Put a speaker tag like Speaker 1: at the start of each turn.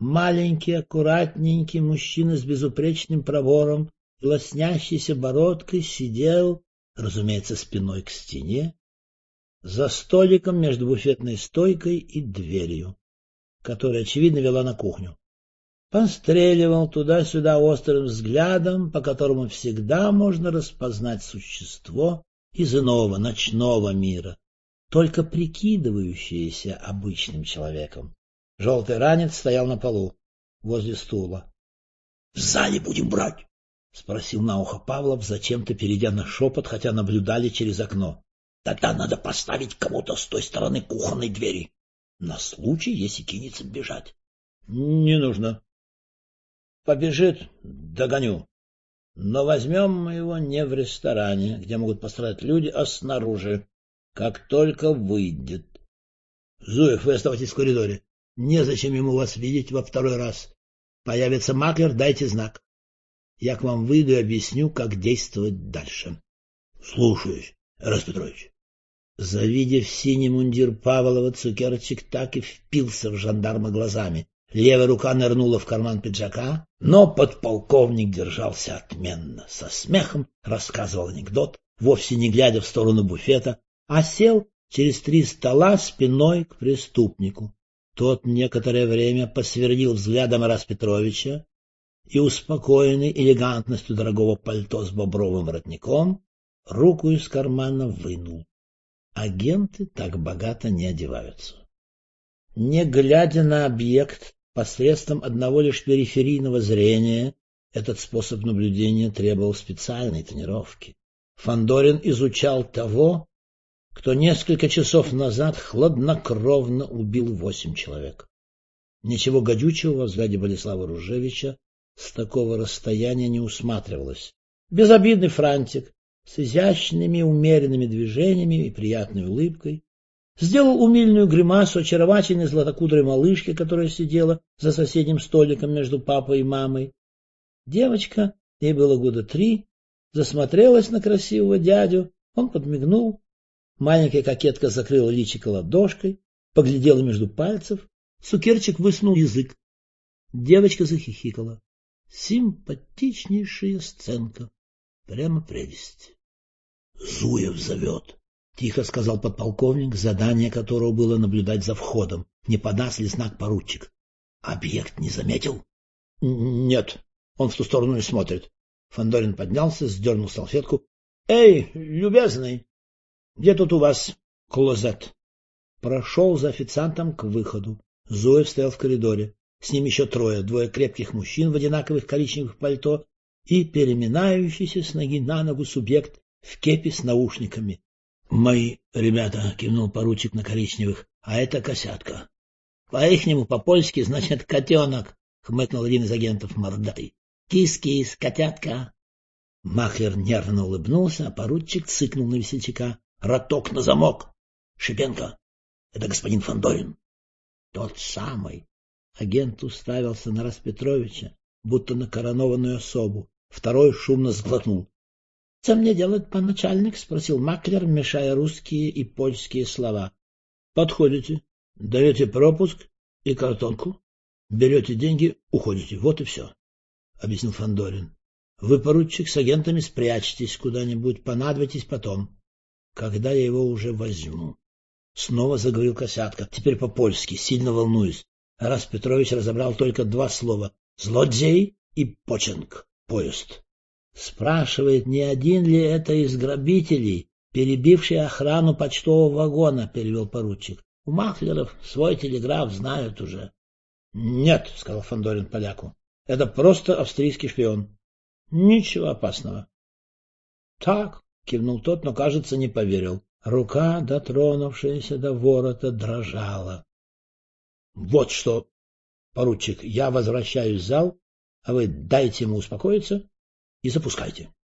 Speaker 1: Маленький, аккуратненький мужчина с безупречным пробором и лоснящейся бородкой сидел, разумеется, спиной к стене, за столиком между буфетной стойкой и дверью, которая, очевидно, вела на кухню. Постреливал туда-сюда острым взглядом, по которому всегда можно распознать существо из иного ночного мира, только прикидывающееся обычным человеком. Желтый ранец стоял на полу, возле стула. — В зале будем брать? — спросил на ухо Павлов, зачем-то перейдя на шепот, хотя наблюдали через окно. — Тогда надо поставить кого-то с той стороны кухонной двери, на случай, если кинется бежать. — Не нужно. Побежит — догоню. Но возьмем мы его не в ресторане, где могут пострадать люди, а снаружи, как только выйдет. — Зуев, вы оставайтесь в коридоре. Незачем ему вас видеть во второй раз. Появится маклер, дайте знак. Я к вам выйду и объясню, как действовать дальше. — Слушаюсь, Тарас Петрович. Завидев синий мундир Павлова, Цукерчик так и впился в жандарма глазами. Левая рука нырнула в карман пиджака, но подполковник держался отменно. Со смехом рассказывал анекдот, вовсе не глядя в сторону буфета, а сел через 3 стола спиной к преступнику. Тот некоторое время посверлил взглядом Тараса Петровича и, успокоенный элегантностью дорогого пальто с бобровым воротником, руку из кармана вынул. Агенты так богато не одеваются. Не глядя на объект, посредством одного лишь периферийного зрения, этот способ наблюдения требовал специальной тренировки. Фандорин изучал того, кто несколько часов назад хладнокровно убил 8 человек. Ничего гадючего во взгляде Болеслава Ружевича с такого расстояния не усматривалось. Безобидный франтик с изящными умеренными движениями и приятной улыбкой сделал умильную гримасу очаровательной златокудрой малышки, которая сидела за соседним столиком между папой и мамой. Девочка, ей было года 3, засмотрелась на красивого дядю, он подмигнул. Маленькая кокетка закрыла личико ладошкой, поглядела между пальцев, Цукерчик высунул язык. Девочка захихикала. Симпатичнейшая сценка. Прямо прелесть. — Зуев зовет, — тихо сказал подполковник, задание которого было наблюдать за входом, не подаст ли знак поручик. — Объект не заметил? — Нет, он в ту сторону не смотрит. Фандорин поднялся, сдернул салфетку. — Эй, любезный! Где тут у вас клозет? Прошел за официантом к выходу. Зуев стоял в коридоре. С ним еще 3, 2 крепких мужчин в одинаковых коричневых пальто и переминающийся с ноги на ногу субъект в кепи с наушниками. — Мои ребята, — кивнул поручик на коричневых, — а это косятка. — По-ихнему, по-польски, значит, котенок, — хмыкнул один из агентов мордатый. — Кис-кис, котятка. Маклер нервно улыбнулся, а поручик цыкнул на весельчака. Роток на замок. Шипенко, это господин Фандорин. Тот самый. Агент уставился на Тараса Петровича, будто на коронованную особу. Второй шумно сглотнул. — Что мне делать, пан начальник? — спросил Маклер, мешая русские и польские слова. — Подходите, даете пропуск и картонку, берете деньги, уходите. Вот и все, — объяснил Фандорин. — Вы, поручик, с агентами спрячьтесь куда-нибудь, понадобитесь потом, когда я его уже возьму. Снова заговорил косятка, теперь по-польски, сильно волнуюсь. Тарас Петрович разобрал только 2 слова — злодей и починк, поезд. Спрашивает, не один ли это из грабителей, перебивший охрану почтового вагона, перевел поручик. У маклеров свой телеграф знают уже. — Нет, — сказал Фандорин поляку, — это просто австрийский шпион. Ничего опасного. — Так, — кивнул тот, но, кажется, не поверил. Рука, дотронувшаяся до ворота, дрожала. — Вот что, поручик, я возвращаюсь в зал, а вы дайте ему успокоиться и запускайте.